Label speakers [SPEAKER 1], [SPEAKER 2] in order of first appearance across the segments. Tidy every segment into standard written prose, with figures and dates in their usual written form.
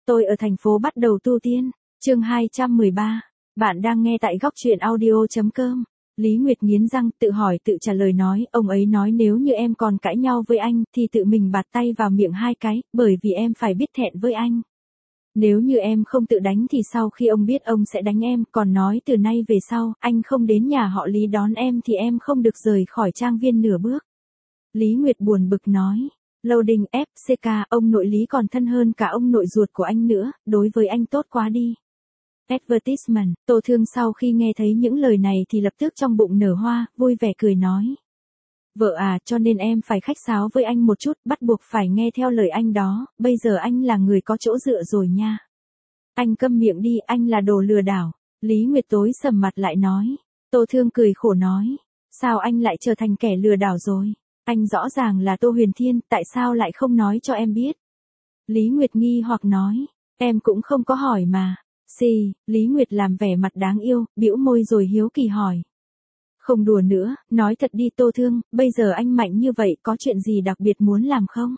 [SPEAKER 1] Tôi ở thành phố bắt đầu tu tiên. Chương 213. Bạn đang nghe tại góc truyện audio.com. Lý Nguyệt nghiến răng, tự hỏi tự trả lời nói, ông ấy nói nếu như em còn cãi nhau với anh, thì tự mình bạt tay vào miệng 2 cái, bởi vì em phải biết thẹn với anh. Nếu như em không tự đánh thì sau khi ông biết ông sẽ đánh em, còn nói từ nay về sau, anh không đến nhà họ Lý đón em thì em không được rời khỏi trang viên nửa bước. Lý Nguyệt buồn bực nói. Loading FCK, ông nội Lý còn thân hơn cả ông nội ruột của anh nữa, đối với anh tốt quá đi. Advertisement, Tô Thương sau khi nghe thấy những lời này thì lập tức trong bụng nở hoa, vui vẻ cười nói. Vợ à, cho nên em phải khách sáo với anh một chút, bắt buộc phải nghe theo lời anh đó, bây giờ anh là người có chỗ dựa rồi nha. Anh câm miệng đi, anh là đồ lừa đảo. Lý Nguyệt tối sầm mặt lại nói. Tô Thương cười khổ nói. Sao anh lại trở thành kẻ lừa đảo rồi? Anh rõ ràng là Tô Huyền Thiên, tại sao lại không nói cho em biết? Lý Nguyệt nghi hoặc nói. Em cũng không có hỏi mà. Lý Nguyệt làm vẻ mặt đáng yêu, bĩu môi rồi hiếu kỳ hỏi. Không đùa nữa, nói thật đi Tô Thương, bây giờ anh mạnh như vậy có chuyện gì đặc biệt muốn làm không?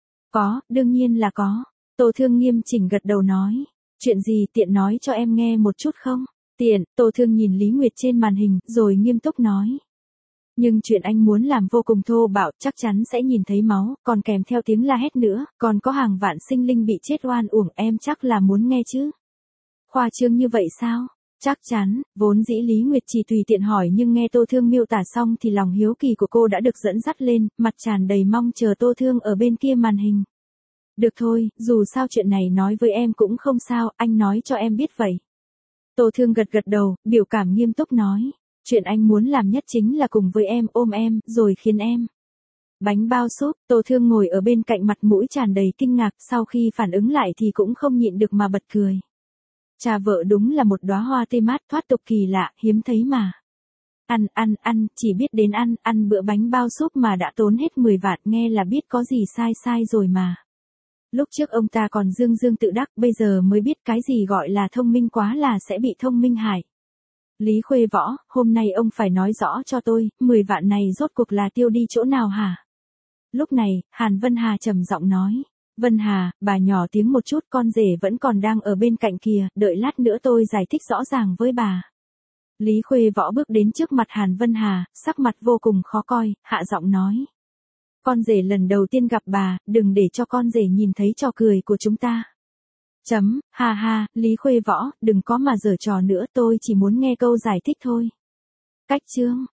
[SPEAKER 1] Có, đương nhiên là có. Tô Thương nghiêm chỉnh gật đầu nói. Chuyện gì tiện nói cho em nghe một chút không? Tiện, Tô Thương nhìn Lý Nguyệt trên màn hình, rồi nghiêm túc nói. Nhưng chuyện anh muốn làm vô cùng thô bạo, chắc chắn sẽ nhìn thấy máu, còn kèm theo tiếng la hét nữa, còn có hàng vạn sinh linh bị chết oan uổng, em chắc là muốn nghe chứ? Khoa trương như vậy sao? Chắc chắn, vốn dĩ Lý Nguyệt chỉ tùy tiện hỏi nhưng nghe Tô Thương miêu tả xong thì lòng hiếu kỳ của cô đã được dẫn dắt lên, mặt tràn đầy mong chờ Tô Thương ở bên kia màn hình. Được thôi, dù sao chuyện này nói với em cũng không sao, anh nói cho em biết vậy. Tô Thương gật gật đầu, biểu cảm nghiêm túc nói. Chuyện anh muốn làm nhất chính là cùng với em ôm em, rồi khiến em. Bánh bao súp, Tô Thương ngồi ở bên cạnh mặt mũi tràn đầy kinh ngạc, sau khi phản ứng lại thì cũng không nhịn được mà bật cười. Cha vợ đúng là một đóa hoa tươi mát thoát tục kỳ lạ, hiếm thấy mà. Ăn, chỉ biết đến ăn bữa bánh bao súp mà đã tốn hết 10 vạn, nghe là biết có gì sai rồi mà. Lúc trước ông ta còn dương tự đắc, bây giờ mới biết cái gì gọi là thông minh quá là sẽ bị thông minh hại. Lý Khuê Võ, hôm nay ông phải nói rõ cho tôi, 10 vạn này rốt cuộc là tiêu đi chỗ nào hả? Lúc này, Hàn Vân Hà trầm giọng nói. Vân Hà, bà nhỏ tiếng một chút, con rể vẫn còn đang ở bên cạnh kìa, đợi lát nữa tôi giải thích rõ ràng với bà. Lý Khuê Võ bước đến trước mặt Hàn Vân Hà, sắc mặt vô cùng khó coi, hạ giọng nói. Con rể lần đầu tiên gặp bà, đừng để cho con rể nhìn thấy trò cười của chúng ta. Ha, Lý Khuê Võ, đừng có mà giở trò nữa, tôi chỉ muốn nghe câu giải thích thôi. Cách chương.